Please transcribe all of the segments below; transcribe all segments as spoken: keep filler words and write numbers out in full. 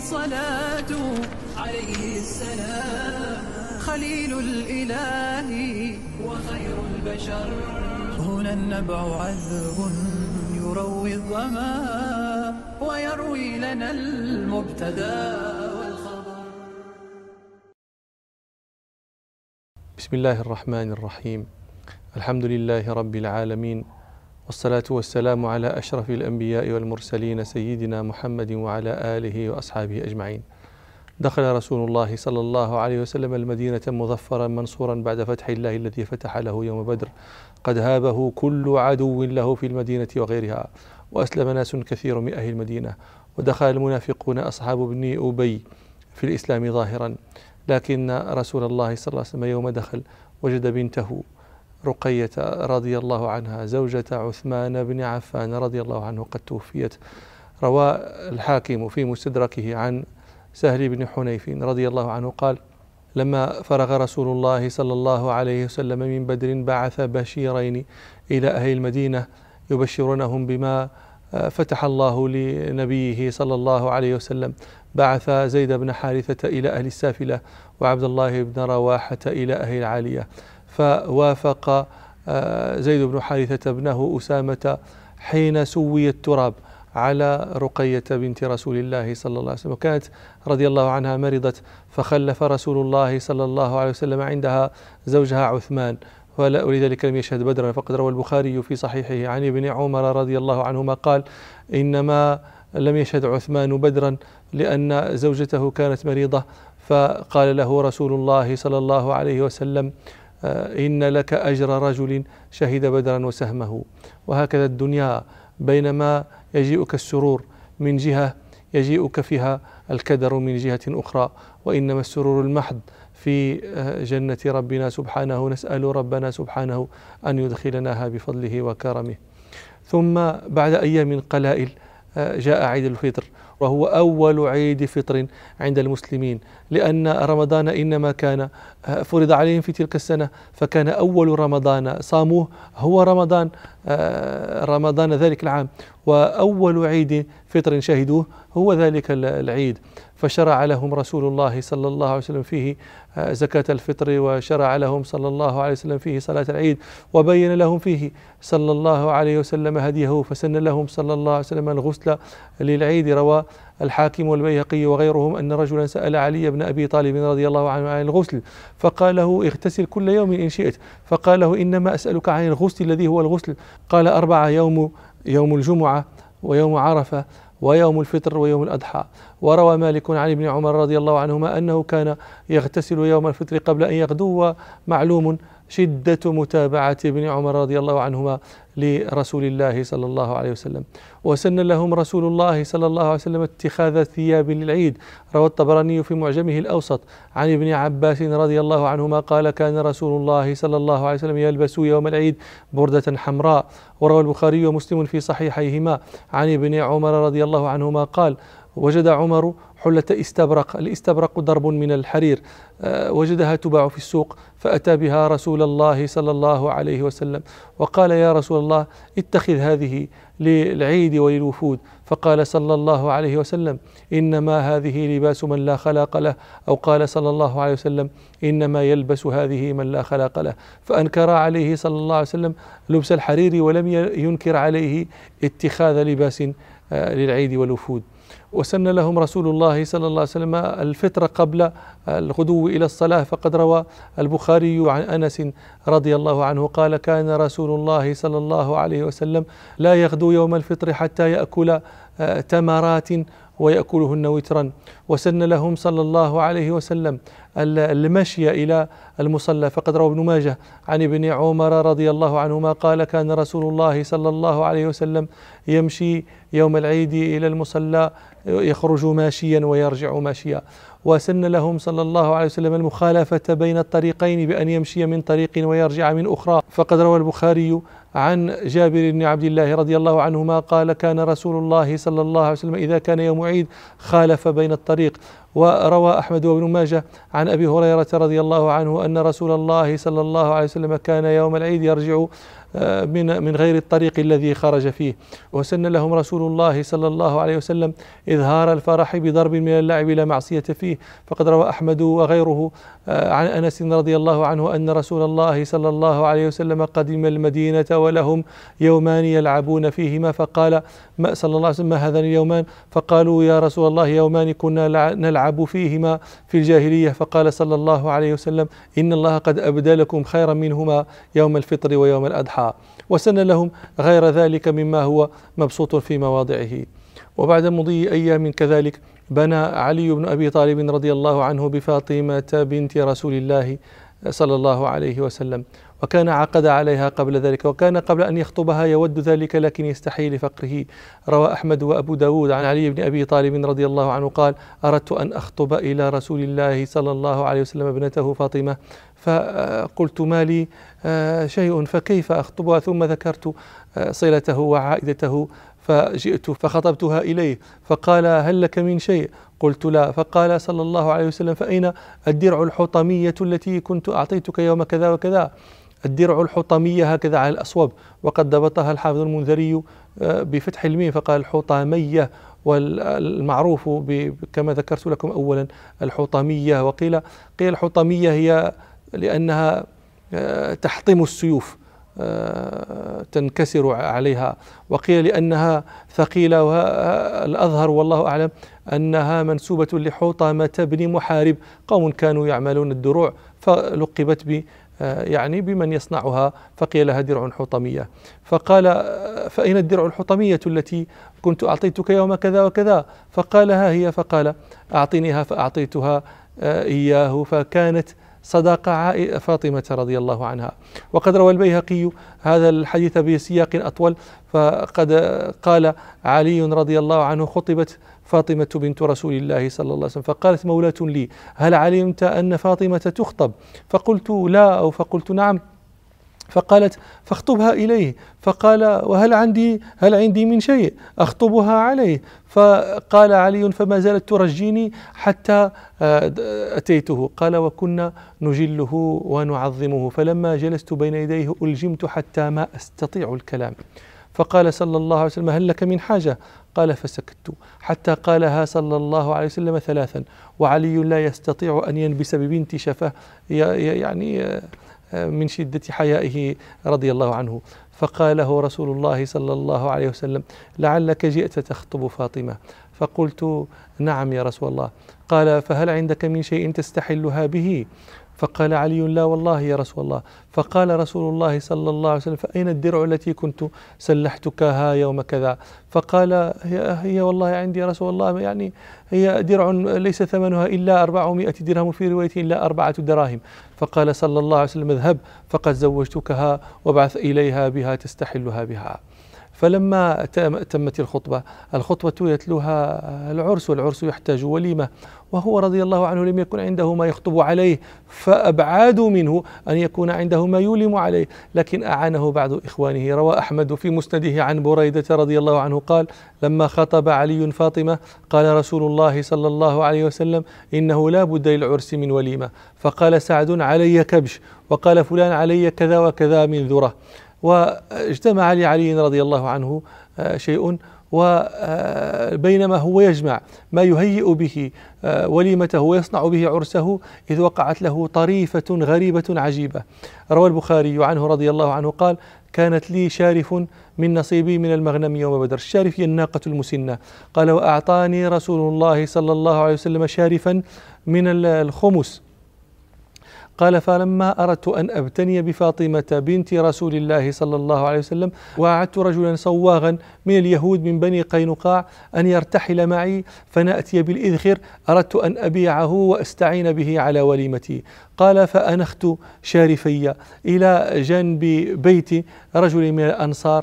الصلاة عليه السلام، خليل الإله وخير البشر. هنا النبع عذب يروي الظما ويروي لنا المبتدى والخبر. بسم الله الرحمن الرحيم. الحمد لله رب العالمين، والصلاة والسلام على أشرف الأنبياء والمرسلين سيدنا محمد وعلى آله وأصحابه أجمعين. دخل رسول الله صلى الله عليه وسلم المدينة مظفرا منصورا بعد فتح الله الذي فتح له يوم بدر، قد هابه كل عدو له في المدينة وغيرها، وأسلم ناس كثير من أهل المدينة، ودخل المنافقون أصحاب ابن أبي في الإسلام ظاهرا، لكن رسول الله صلى الله عليه وسلم يوم دخل وجد بنته رقية رضي الله عنها زوجة عثمان بن عفان رضي الله عنه قد توفيت. روى الحاكم في مستدركه عن سهل بن حنيف رضي الله عنه قال: لما فرغ رسول الله صلى الله عليه وسلم من بدر بعث بشيرين إلى أهل المدينة يبشرونهم بما فتح الله لنبيه صلى الله عليه وسلم. بعث زيد بن حارثة إلى أهل السافلة، وعبد الله بن رواحة إلى أهل العالية. فوافق زيد بن حارثة ابنه أسامة حين سوي التراب على رقية بنت رسول الله صلى الله عليه وسلم، وكانت رضي الله عنها مرضت، فخلف رسول الله صلى الله عليه وسلم عندها زوجها عثمان، ولذلك لم يشهد بدرا. فقد روى البخاري في صحيحه عن ابن عمر رضي الله عنهما قال: إنما لم يشهد عثمان بدرا لأن زوجته كانت مريضة، فقال له رسول الله صلى الله عليه وسلم: إن لك أجر رجل شهد بدرا وسهمه. وهكذا الدنيا، بينما يجيئك السرور من جهة يجيئك فيها الكدر من جهة أخرى، وإنما السرور المحض في جنة ربنا سبحانه. نسأل ربنا سبحانه أن يدخلناها بفضله وكرمه. ثم بعد أيام قلائل جاء عيد الفطر، وهو أول عيد فطر عند المسلمين، لأن رمضان إنما كان فرض عليهم في تلك السنة، فكان أول رمضان صاموه هو رمضان رمضان ذلك العام، وأول عيد فطر شهدوه هو ذلك العيد. فشرع لهم رسول الله صلى الله عليه وسلم فيه زكاة الفطر، وشرع لهم صلى الله عليه وسلم فيه صلاة العيد، وبين لهم فيه صلى الله عليه وسلم هديه، فسن لهم صلى الله عليه وسلم الغسل للعيد. روى الحاكم والبيهقي وغيرهم أن رجلا سأل علي بن أبي طالب رضي الله عنه عن الغسل، فقال له: اغتسل كل يوم إن شئت. فقال له: إنما أسألك عن الغسل الذي هو الغسل. قال: أربعة: يوم يوم الجمعة، ويوم عرفة، ويوم الفطر، ويوم الأضحى. وروى مالك عن ابن عمر رضي الله عنهما أنه كان يغتسل يوم الفطر قبل أن يغدو. ومعلوم شدة متابعة ابن عمر رضي الله عنهما لرسول الله صلى الله عليه وسلم. وسن لهم رسول الله صلى الله عليه وسلم اتخاذ ثياب للعيد. روى الطبراني في معجمه الأوسط عن ابن عباس رضي الله عنهما قال: كان رسول الله صلى الله عليه وسلم يلبس يوم العيد بردة حمراء. وروى البخاري ومسلم في صحيحيهما عن ابن عمر رضي الله عنهما قال: وجد عمر حلة استبرق. الاستبرق ضرب من الحرير، وجدها تباع في السوق، فأتى بها رسول الله صلى الله عليه وسلم وقال: يا رسول الله، اتخذ هذه للعيد وللوفود. فقال صلى الله عليه وسلم: إنما هذه لباس من لا خلاق له، أو قال صلى الله عليه وسلم: إنما يلبس هذه من لا خلاق له. فأنكر عليه صلى الله عليه وسلم لبس الحرير، ولم ينكر عليه اتخاذ لباس للعيد والوفود. وسن لهم رسول الله صلى الله عليه وسلم الفطر قبل الغدو إلى الصلاة. فقد روى البخاري عن أنس رضي الله عنه قال: كان رسول الله صلى الله عليه وسلم لا يغدو يوم الفطر حتى يأكل تمرات ويأكلهن وترا. وسن لهم صلى الله عليه وسلم المشي إلى المصلى. فقد روى ابن ماجه عن ابن عمر رضي الله عنهما قال: كان رسول الله صلى الله عليه وسلم يمشي يوم العيد إلى المصلى، يخرج ماشيا ويرجع ماشيا. وسن لهم صلى الله عليه وسلم المخالفة بين الطريقين بأن يمشي من طريق ويرجع من أخرى. فقد روى البخاري عن جابر بن عبد الله رضي الله عنهما قال: كان رسول الله صلى الله عليه وسلم إذا كان يوم عيد خالف بين الطريق. وروى أحمد وابن ماجه عن أبي هريرة رضي الله عنه أن رسول الله صلى الله عليه وسلم كان يوم العيد يرجع من من غير الطريق الذي خرج فيه. وسن لهم رسول الله صلى الله عليه وسلم إظهار الفرح بضرب من اللعب لا معصية فيه. فقد روى أحمد وغيره عن أنس رضي الله عنه أن رسول الله صلى الله عليه وسلم قدم المدينة ولهم يومان يلعبون فيهما، فقال صلى الله عليه وسلم: ما هذان اليومان؟ فقالوا: يا رسول الله يومان كنا نلعب فيهما في الجاهلية. فقال صلى الله عليه وسلم: إن الله قد أبدلكم خيرا منهما يوم الفطر ويوم الأضحى. وسن لهم غير ذلك مما هو مبسوط في مواضعه. وبعد مضي أيام كذلك بنى علي بن أبي طالب رضي الله عنه بفاطمة بنت رسول الله صلى الله عليه وسلم، وكان عقد عليها قبل ذلك، وكان قبل أن يخطبها يود ذلك لكن يستحي لفقره. روى أحمد وأبو داود عن علي بن أبي طالب رضي الله عنه قال: أردت أن أخطب إلى رسول الله صلى الله عليه وسلم ابنته فاطمة، فقلت: ما لي شيء فكيف أخطبها؟ ثم ذكرت صلته وعائدته فجئت فخطبتها إليه، فقال: هل لك من شيء؟ قلت: لا. فقال صلى الله عليه وسلم: فأين الدرع الحطمية التي كنت أعطيتك يوم كذا وكذا؟ الدرع الحطمية هكذا على الأصوب، وقد ضبطها الحافظ المنذري بفتح الميم فقال الحطمية، والمعروف كما ذكرت لكم أولا الحطمية. وقيل قيل الحطمية هي لأنها تحطم السيوف تنكسر عليها، وقيل لأنها ثقيلة، والأظهر والله أعلم أنها منسوبة لحطمة بن محارب، قوم كانوا يعملون الدروع فلقبت ب يعني بمن يصنعها، فقيل لها درع حطمية. فقال: فأين الدرع الحطمية التي كنت أعطيتك يوم كذا وكذا؟ فقال: ها هي. فقال: أعطنيها، فأعطيتها إياه، فكانت صداقة فاطمة رضي الله عنها. وقد روى البيهقي هذا الحديث بسياق أطول، فقد قال علي رضي الله عنه: خطبت فاطمة بنت رسول الله صلى الله عليه وسلم، فقالت مولاة لي: هل علمت أن فاطمة تخطب؟ فقلت: لا، أو فقلت: نعم. فقالت: فاخطبها إليه. فقال: وهل عندي هل عندي من شيء أخطبها عليه؟ فقال علي: فما زالت ترجيني حتى أتيته. قال: وكنا نجله ونعظمه، فلما جلست بين يديه ألجمت حتى ما أستطيع الكلام. فقال صلى الله عليه وسلم: هل لك من حاجة؟ قال: فسكت حتى قالها صلى الله عليه وسلم ثلاثا، وعلي لا يستطيع أن ينبس ببنت شفاه، يعني من شدة حيائه رضي الله عنه. فقال له رسول الله صلى الله عليه وسلم: لعلك جئت تخطب فاطمة. فقلت: نعم يا رسول الله. قال: فهل عندك من شيء تستحلها به؟ فقال علي: لا والله يا رسول الله. فقال رسول الله صلى الله عليه وسلم: فأين الدرع التي كنت سلحتكها يوم كذا؟ فقال: هي, هي والله عندي يا رسول الله، يعني هي درع ليس ثمنها إلا أربعمائة درهم، في رواية إلا أربعة دراهم. فقال صلى الله عليه وسلم: اذهب فقد زوجتكها، وابعث إليها بها تستحلها بها. فلما تمت الخطبة الخطبة يتلوها العرس، والعرس يحتاج وليمة، وهو رضي الله عنه لم يكن عنده ما يخطب عليه، فأبعادوا منه أن يكون عنده ما يولم عليه، لكن أعانه بعض إخوانه. روى أحمد في مسنده عن بريدة رضي الله عنه قال: لما خطب علي فاطمة قال رسول الله صلى الله عليه وسلم: إنه لا بد للعرس من وليمة. فقال سعد: علي كبش، وقال فلان: علي كذا وكذا من ذرة. واجتمع لعلي رضي الله عنه شيء، وبينما هو يجمع ما يهيئ به وليمته ويصنع به عرسه إذ وقعت له طريفة غريبة عجيبة. روى البخاري عنه رضي الله عنه قال: كانت لي شارف من نصيبي من المغنم يوم بدر. الشارف هي الناقة المسنة. قال: وأعطاني رسول الله صلى الله عليه وسلم شارفا من الخمس. قال: فلما أردت أن أبتني بفاطمة بنت رسول الله صلى الله عليه وسلم، وأعدت رجلا صواغا من اليهود من بني قينقاع أن يرتحل معي فنأتي بالإذخر، أردت أن أبيعه وأستعين به على وليمتي. قال: فأنخت شارفي إلى جنب بيت رجل من الأنصار،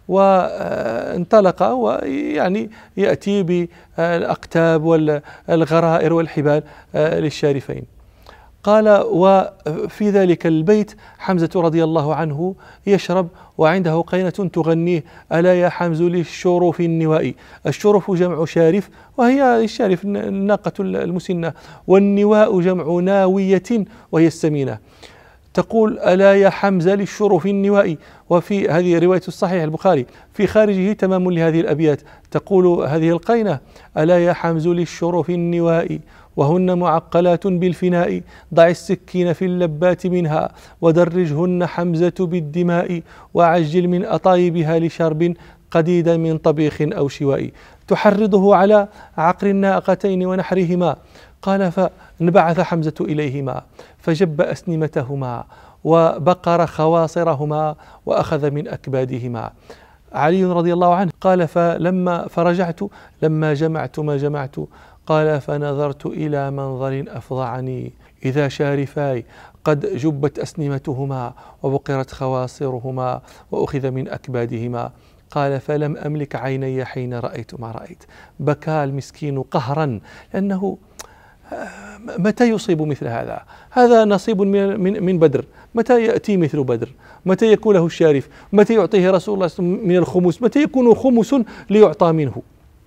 وانطلق ويعني يأتي بالأقتاب والغرائر والحبال للشارفين. قال: وفي ذلك البيت حمزة رضي الله عنه يشرب، وعنده قينة تغنيه: ألا يا حمز للشرف النوائي. الشرف جمع شارف، وهي الشارف الناقة المسنة، والنواء جمع ناوية وهي السمينة. تقول: ألا يا حمزة للشرف النوائي. وفي هذه رواية الصحيح البخاري في خارجه تمام لهذه الأبيات، تقول هذه القينة: ألا يا حمز للشرف النوائي وهن معقلات بالفناء، ضع السكين في اللبات منها ودرجهن حمزة بالدماء، وعجل من أطايبها لشرب قديدا من طبيخ أو شواء، تحرضه على عقر الناقتين ونحرهما. قال: فانبعث حمزة إليهما فجب أسنمتهما وبقر خواصرهما وأخذ من أكبادهما. علي رضي الله عنه قال: فلما فرجعت لما جمعت ما جمعت، قال: فنظرت إلى منظر أفظعني، إذا شارفاي قد جبت أسنمتهما وبقرت خواصرهما وأخذ من أكبادهما. قال: فلم أملك عيني حين رأيت ما رأيت. بكى المسكين قهرا، لأنه متى يصيب مثل هذا؟ هذا نصيب من من بدر، متى يأتي مثل بدر؟ متى يكون له الشارف؟ متى يعطيه رسول الله من الخمس؟ متى يكون خمس ليعطى منه؟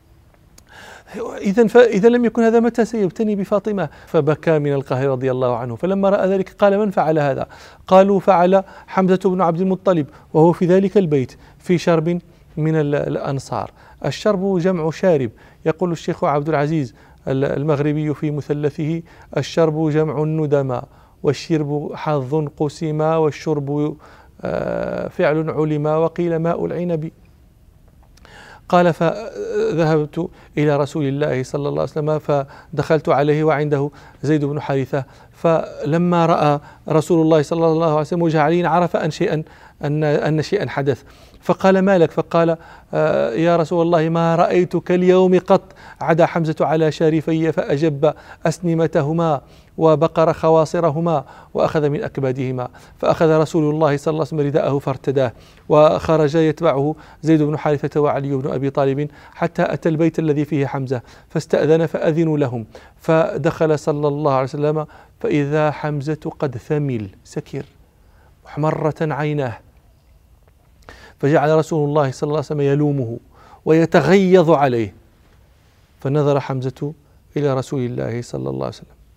إذا فإذا لم يكن هذا متى سيبتني بفاطمة؟ فبكى من القهر رضي الله عنه. فلما رأى ذلك قال: من فعل هذا؟ قالوا: فعل حمزة بن عبد المطلب، وهو في ذلك البيت في شرب من الأنصار. الشرب جمع شارب. يقول الشيخ عبد العزيز المغربي في مثلثه: الشرب جمع الندما، والشرب حظ قسما، والشرب فعل علما، وقيل ماء العنب. قال: فذهبت إلى رسول الله صلى الله عليه وسلم فدخلت عليه وعنده زيد بن حارثة، فلما رأى رسول الله صلى الله عليه وسلم وجه علي عرف أن شيئا أن أن شيئا حدث، فقال: ما لك؟ فقال: آه يا رسول الله، ما رأيتك اليوم قط. عدا حمزة على شارفي فأجب أسنمتهما وبقر خواصرهما وأخذ من أكبادهما. فأخذ رسول الله صلى الله عليه وسلم رداءه فارتداه، وخرج يتبعه زيد بن حارثة وعلي بن أبي طالب حتى أتى البيت الذي فيه حمزة، فاستأذن فأذنوا لهم، فدخل صلى الله عليه وسلم فإذا حمزة قد ثمل سكر محمرة عيناه، فجعل رسول الله صلى الله عليه وسلم يلومه ويتغيظ عليه، فنظر حمزة إلى رسول الله صلى الله عليه وسلم،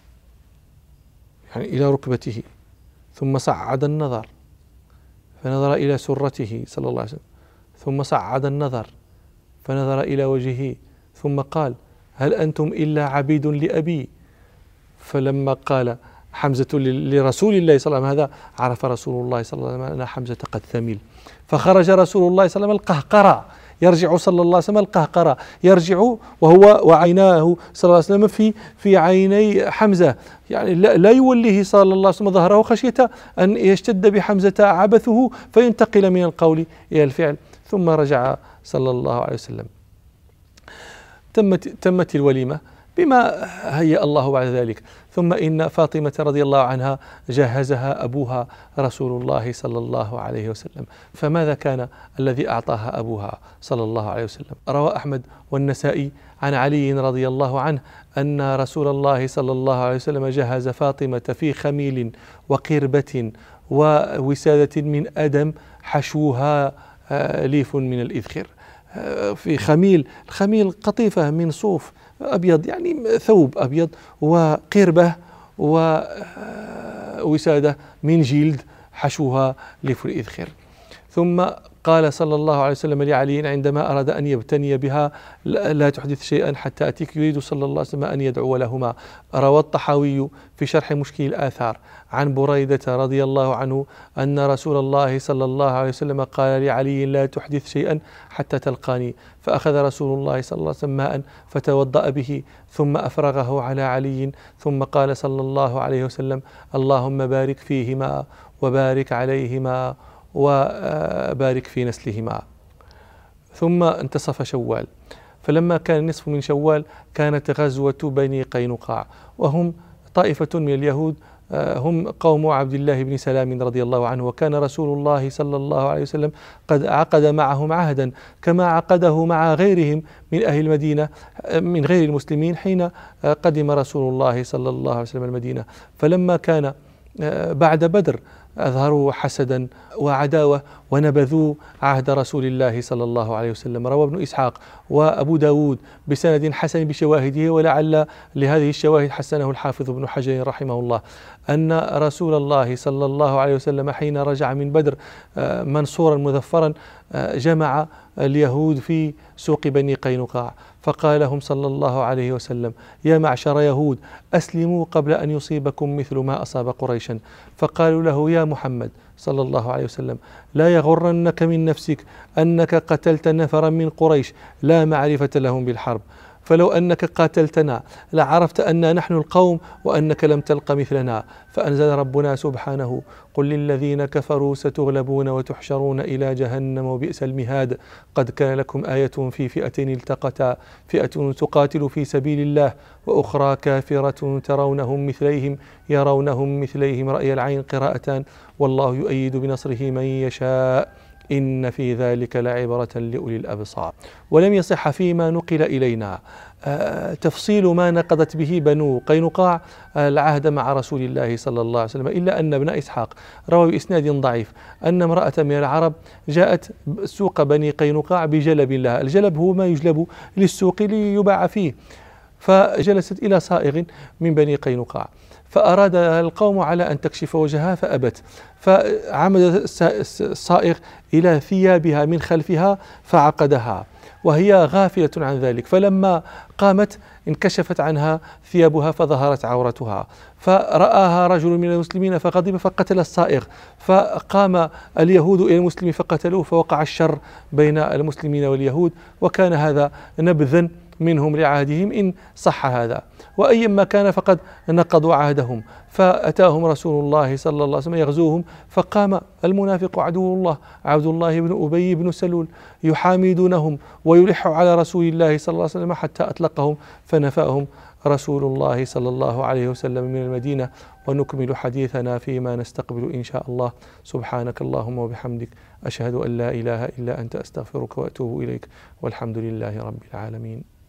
يعني إلى ركبته، ثم صعد النظر فنظر إلى سرته صلى الله عليه وسلم، ثم صعد النظر فنظر إلى وجهه، ثم قال: هل أنتم إلا عبيد لأبي؟ فلما قال حمزة لرسول الله صلى الله عليه وسلم هذا، عرف رسول الله صلى الله عليه وسلم أن حمزة قد ثمل، فخرج رسول الله صلى الله عليه وسلم القهقرة، يرجع صلى الله عليه وسلم القهقرة، يرجع وهو وعيناه صلى الله عليه وسلم في في عيني حمزة، يعني لا يوليه صلى الله عليه وسلم ظهره خشية أن يشتد بحمزة عبثه فينتقل من القول إلى الفعل. ثم رجع صلى الله عليه وسلم. تمت تمت الوليمة بما هيأ الله بعد ذلك. ثم إن فاطمة رضي الله عنها جهزها أبوها رسول الله صلى الله عليه وسلم. فماذا كان الذي أعطاها أبوها صلى الله عليه وسلم؟ روى أحمد والنسائي عن علي رضي الله عنه أن رسول الله صلى الله عليه وسلم جهز فاطمة في خميل وقربة ووسادة من أدم حشوها ليف من الإذخر. في خميل، الخميل قطيفة من صوف أبيض، يعني ثوب أبيض، وقربة ووسادة من جلد حشوها ليف الإذخر. ثم قال صلى الله عليه وسلم لعلي عندما أراد أن يبتني بها: لا تحدث شيئا حتى أتيك. يريد صلى الله عليه وسلم أن يدعو لهما. روى الطحاوي في شرح مشكل الآثار عن بريدة رضي الله عنه أن رسول الله صلى الله عليه وسلم قال لعلي: لا تحدث شيئا حتى تلقاني. فأخذ رسول الله صلى الله عليه وسلم ماء فتوضأ به ثم أفرغه على علي، ثم قال صلى الله عليه وسلم: اللهم بارك فيهما وبارك عليهما وبارك في نسلهما. ثم انتصف شوال، فلما كان نصف من شوال كانت غزوة بني قينقاع، وهم طائفة من اليهود، هم قوم عبد الله بن سلام رضي الله عنه. وكان رسول الله صلى الله عليه وسلم قد عقد معهم عهدا كما عقده مع غيرهم من أهل المدينة من غير المسلمين حين قدم رسول الله صلى الله عليه وسلم المدينة. فلما كان بعد بدر أظهروا حسدا وعداوة ونبذوا عهد رسول الله صلى الله عليه وسلم. روى ابن إسحاق وأبو داود بسند حسن بشواهده، ولعل لهذه الشواهد حسنه الحافظ ابن حجر رحمه الله، أن رسول الله صلى الله عليه وسلم حين رجع من بدر منصورا مظفرا جمع اليهود في سوق بني قينقاع، فقال لهم صلى الله عليه وسلم: يا معشر يهود، أسلموا قبل أن يصيبكم مثل ما أصاب قريشا. فقالوا له: يا محمد صلى الله عليه وسلم، لا يغرنك من نفسك أنك قتلت نفرا من قريش لا معرفة لهم بالحرب، فلو أنك قاتلتنا لعرفت أننا نحن القوم وأنك لم تلق مثلنا. فأنزل ربنا سبحانه: قل للذين كفروا ستغلبون وتحشرون إلى جهنم وبئس المهاد، قد كان لكم آية في فئتين التقتا، فئة تقاتل في سبيل الله وأخرى كافرة ترونهم مثليهم يرونهم مثليهم رأي العين قراءتان، والله يؤيد بنصره من يشاء، إن في ذلك لعبرة لأولي الأبصار. ولم يصح فيما نقل إلينا تفصيل ما نقضت به بنو قينقاع العهد مع رسول الله صلى الله عليه وسلم، إلا أن ابن إسحاق روى بإسناد ضعيف أن امرأة من العرب جاءت سوق بني قينقاع بجلب لها. الجلب هو ما يجلب للسوق ليباع فيه، فجلست إلى صائغ من بني قينقاع، فأراد القوم على أن تكشف وجهها فأبت، فعمد الصائغ إلى ثيابها من خلفها فعقدها وهي غافلة عن ذلك، فلما قامت انكشفت عنها ثيابها فظهرت عورتها، فرآها رجل من المسلمين فغضب فقتل الصائغ، فقام اليهود إلى المسلم فقتلوه، فوقع الشر بين المسلمين واليهود، وكان هذا نبذا منهم لعهدهم إن صح هذا. وأيما كان فقد نقضوا عهدهم، فأتاهم رسول الله صلى الله عليه وسلم يغزوهم، فقام المنافق عدو الله عبد الله بن أبي بن سلول يحامدونهم ويلح على رسول الله صلى الله عليه وسلم حتى أطلقهم، فنفاهم رسول الله صلى الله عليه وسلم من المدينة. ونكمل حديثنا فيما نستقبل إن شاء الله. سبحانك اللهم وبحمدك، أشهد أن لا إله إلا أنت، أستغفرك وأتوب إليك، والحمد لله رب العالمين.